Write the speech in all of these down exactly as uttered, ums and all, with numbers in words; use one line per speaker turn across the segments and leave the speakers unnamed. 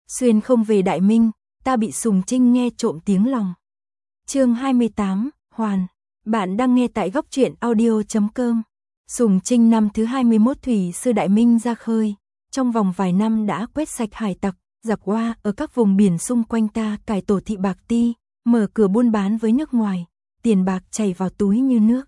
Xuyên không về Đại Minh, ta bị Sùng Trinh nghe trộm tiếng lòng. Chương hai mươi tám, Hoàn. Bạn đang nghe tại góc truyện audio chấm com. Sùng Trinh năm thứ hai mươi mốt thủy sư Đại Minh ra khơi, trong vòng vài năm đã quét sạch hải tặc, giặc Hoa ở các vùng biển xung quanh ta, cải tổ thị bạc ti, mở cửa buôn bán với nước ngoài, tiền bạc chảy vào túi như nước.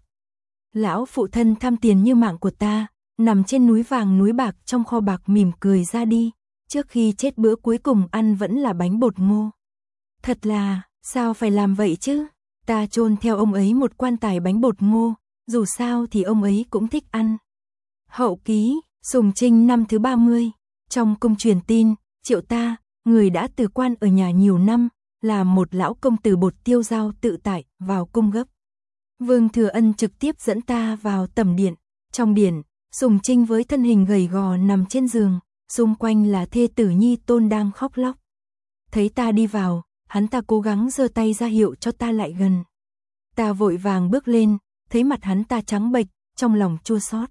Lão phụ thân tham tiền như mạng của ta, nằm trên núi vàng núi bạc trong kho bạc mỉm cười ra đi, trước khi chết bữa cuối cùng ăn vẫn là bánh bột ngô. Thật là, sao phải làm vậy chứ? Ta chôn theo ông ấy một quan tài bánh bột ngô, dù sao thì ông ấy cũng thích ăn. Hậu ký, Sùng Trinh năm thứ ba mươi, trong cung truyền tin, Triệu ta, người đã từ quan ở nhà nhiều năm, là một lão công tử bột tiêu dao tự tại, vào cung gấp. Vương Thừa Ân trực tiếp dẫn ta vào tẩm điện. Trong điện, Sùng Trinh với thân hình gầy gò nằm trên giường, xung quanh là thê tử Nhi Tôn đang khóc lóc. Thấy ta đi vào, hắn ta cố gắng giơ tay ra hiệu cho ta lại gần. Ta vội vàng bước lên, thấy mặt hắn ta trắng bệch, trong lòng chua xót.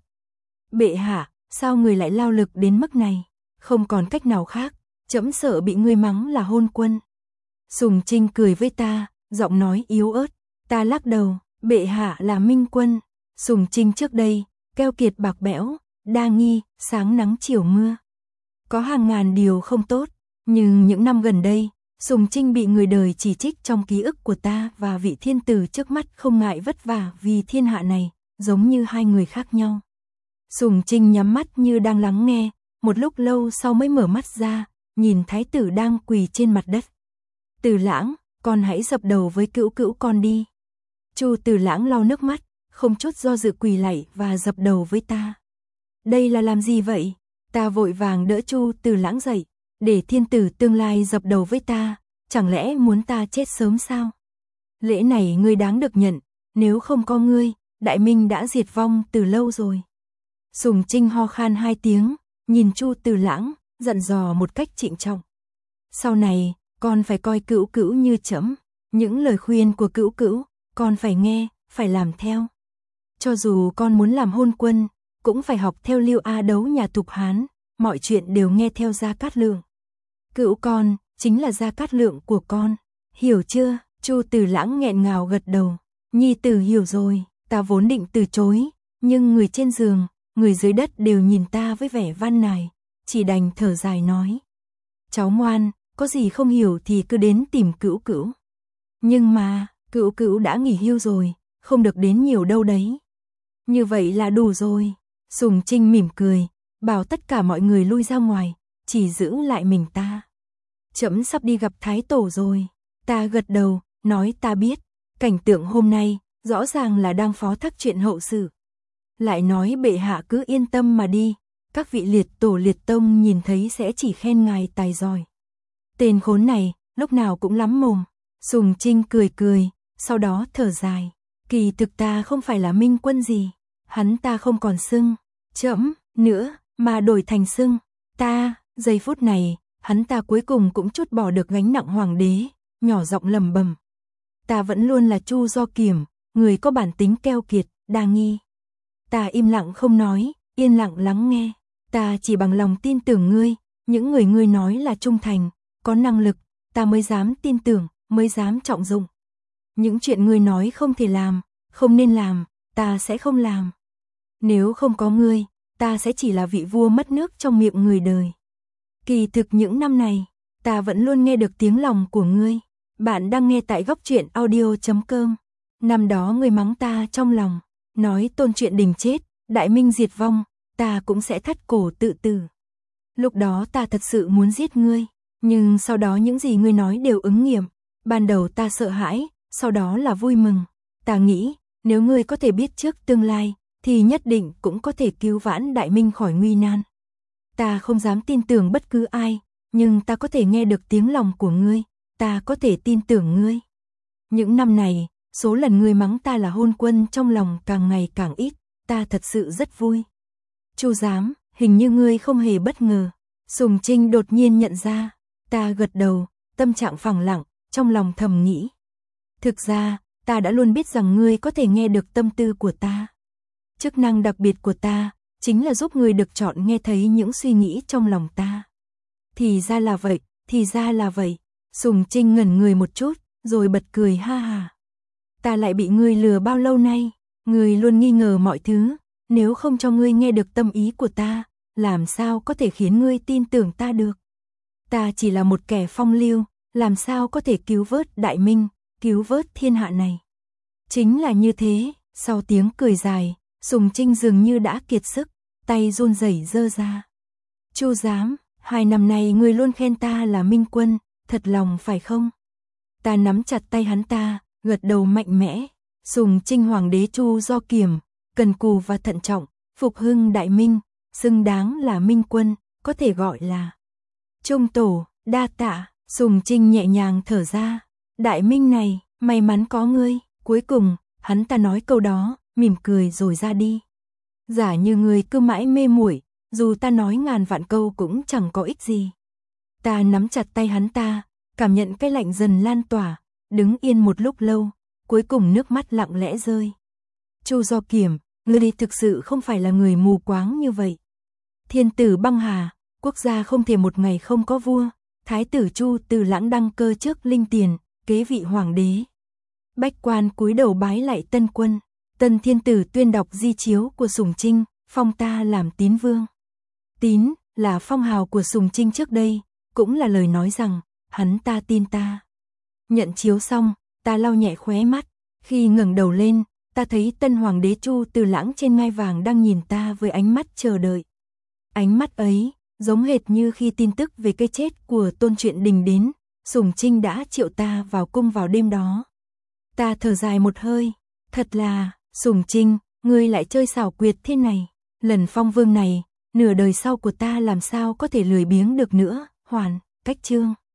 Bệ hạ, sao người lại lao lực đến mức này? Không còn cách nào khác, trẫm sợ bị ngươi mắng là hôn quân. Sùng Trinh cười với ta, giọng nói yếu ớt. Ta lắc đầu, bệ hạ là minh quân. Sùng Trinh trước đây, keo kiệt bạc bẽo, đa nghi, sáng nắng chiều mưa. Có hàng ngàn điều không tốt, nhưng những năm gần đây, Sùng Trinh bị người đời chỉ trích trong ký ức của ta và vị thiên tử trước mắt không ngại vất vả vì thiên hạ này, giống như hai người khác nhau. Sùng Trinh nhắm mắt như đang lắng nghe, một lúc lâu sau mới mở mắt ra, nhìn thái tử đang quỳ trên mặt đất. Từ Lãng, con hãy dập đầu với cữu cữu con đi. Chu Từ Lãng lau nước mắt, không chút do dự quỳ lạy và dập đầu với ta. Đây là làm gì vậy? Ta vội vàng đỡ Chu Từ Lãng dậy, để thiên tử tương lai dập đầu với ta, chẳng lẽ muốn ta chết sớm sao? Lễ này ngươi đáng được nhận, nếu không có ngươi, Đại Minh đã diệt vong từ lâu rồi. Sùng Trinh ho khan hai tiếng, nhìn Chu Từ Lãng, dặn dò một cách trịnh trọng. Sau này, con phải coi cữu cữu như trẫm, những lời khuyên của cữu cữu, con phải nghe, phải làm theo. Cho dù con muốn làm hôn quân, cũng phải học theo Lưu A Đấu nhà Thục Hán, mọi chuyện đều nghe theo Gia Cát Lượng. Cữu con, chính là Gia Cát Lượng của con, hiểu chưa? Chu Từ Lãng nghẹn ngào gật đầu. Nhi tử hiểu rồi, ta vốn định từ chối, nhưng người trên giường, người dưới đất đều nhìn ta với vẻ van nài, chỉ đành thở dài nói. Cháu ngoan, có gì không hiểu thì cứ đến tìm cữu cữu. Nhưng mà, cữu cữu đã nghỉ hưu rồi, không được đến nhiều đâu đấy. Như vậy là đủ rồi. Sùng Trinh mỉm cười, bảo tất cả mọi người lui ra ngoài, chỉ giữ lại mình ta. Trẫm sắp đi gặp Thái Tổ rồi. Ta gật đầu, nói ta biết. Cảnh tượng hôm nay, rõ ràng là đang phó thác chuyện hậu sự. Lại nói bệ hạ cứ yên tâm mà đi, các vị liệt tổ liệt tông nhìn thấy sẽ chỉ khen ngài tài giỏi. Tên khốn này, lúc nào cũng lắm mồm. Sùng Trinh cười cười, sau đó thở dài. Kỳ thực ta không phải là minh quân gì, hắn ta không còn xưng trẫm nữa, mà đổi thành xưng ta. Giây phút này, hắn ta cuối cùng cũng trút bỏ được gánh nặng hoàng đế, nhỏ giọng lẩm bẩm. Ta vẫn luôn là Chu Do Kiểm, người có bản tính keo kiệt, đa nghi. Ta im lặng không nói, yên lặng lắng nghe. Ta chỉ bằng lòng tin tưởng ngươi, những người ngươi nói là trung thành, có năng lực, ta mới dám tin tưởng, mới dám trọng dụng. Những chuyện ngươi nói không thể làm, không nên làm, ta sẽ không làm. Nếu không có ngươi, ta sẽ chỉ là vị vua mất nước trong miệng người đời. Kỳ thực những năm này, ta vẫn luôn nghe được tiếng lòng của ngươi. Bạn đang nghe tại góc truyện audio chấm com. Năm đó ngươi mắng ta trong lòng, nói Tôn Truyện Đình chết, Đại Minh diệt vong, ta cũng sẽ thắt cổ tự tử. Lúc đó ta thật sự muốn giết ngươi, nhưng sau đó những gì ngươi nói đều ứng nghiệm. Ban đầu ta sợ hãi, sau đó là vui mừng. Ta nghĩ, nếu ngươi có thể biết trước tương lai, thì nhất định cũng có thể cứu vãn Đại Minh khỏi nguy nan. Ta không dám tin tưởng bất cứ ai, nhưng ta có thể nghe được tiếng lòng của ngươi, ta có thể tin tưởng ngươi. Những năm này, số lần ngươi mắng ta là hôn quân trong lòng càng ngày càng ít, ta thật sự rất vui. Chu giám, hình như ngươi không hề bất ngờ. Sùng Trinh đột nhiên nhận ra. Ta gật đầu, tâm trạng phẳng lặng, trong lòng thầm nghĩ. Thực ra, ta đã luôn biết rằng ngươi có thể nghe được tâm tư của ta. Chức năng đặc biệt của ta, chính là giúp ngươi được chọn nghe thấy những suy nghĩ trong lòng ta. Thì ra là vậy, Thì ra là vậy. Sùng Trinh ngẩn người một chút, rồi bật cười ha ha. Ta lại bị ngươi lừa bao lâu nay, ngươi luôn nghi ngờ mọi thứ, nếu không cho ngươi nghe được tâm ý của ta, làm sao có thể khiến ngươi tin tưởng ta được. Ta chỉ là một kẻ phong lưu, làm sao có thể cứu vớt Đại Minh, cứu vớt thiên hạ này. Chính là như thế, sau tiếng cười dài, Sùng Trinh dường như đã kiệt sức, tay run rẩy giơ ra. Chu Giám, hai năm nay ngươi luôn khen ta là minh quân, thật lòng phải không? Ta nắm chặt tay hắn ta, gật đầu mạnh mẽ. Sùng Trinh hoàng đế Chu Do Kiểm, cần cù và thận trọng, phục hưng Đại Minh, xứng đáng là minh quân, có thể gọi là Trung tổ, đa tạ. Sùng Trinh nhẹ nhàng thở ra. Đại Minh này, may mắn có ngươi. Cuối cùng, hắn ta nói câu đó, mỉm cười rồi ra đi. Giả như ngươi cứ mãi mê muội, dù ta nói ngàn vạn câu cũng chẳng có ích gì. Ta nắm chặt tay hắn ta, cảm nhận cái lạnh dần lan tỏa, đứng yên một lúc lâu, cuối cùng nước mắt lặng lẽ rơi. Chu Do Kiểm, ngươi thực sự không phải là người mù quáng như vậy. Thiên tử băng hà, quốc gia không thể một ngày không có vua. Thái tử Chu Từ Lãng đăng cơ trước linh tiền, kế vị hoàng đế. Bách quan cúi đầu bái lại tân quân. Tân thiên tử tuyên đọc di chiếu của Sùng Trinh, phong ta làm tín vương. Tín là phong hào của Sùng Trinh trước đây, cũng là lời nói rằng hắn ta tin ta. Nhận chiếu xong, ta lau nhẹ khóe mắt, khi ngẩng đầu lên, ta thấy tân hoàng đế Chu Từ Lãng trên ngai vàng đang nhìn ta với ánh mắt chờ đợi. Ánh mắt ấy giống hệt như khi tin tức về cái chết của Tôn Truyện Đình đến, Sùng Trinh đã triệu ta vào cung vào đêm đó. Ta thở dài một hơi, thật là, Sùng Trinh, ngươi lại chơi xảo quyệt thế này, lần phong vương này, nửa đời sau của ta làm sao có thể lười biếng được nữa. Hoàn, cách chương.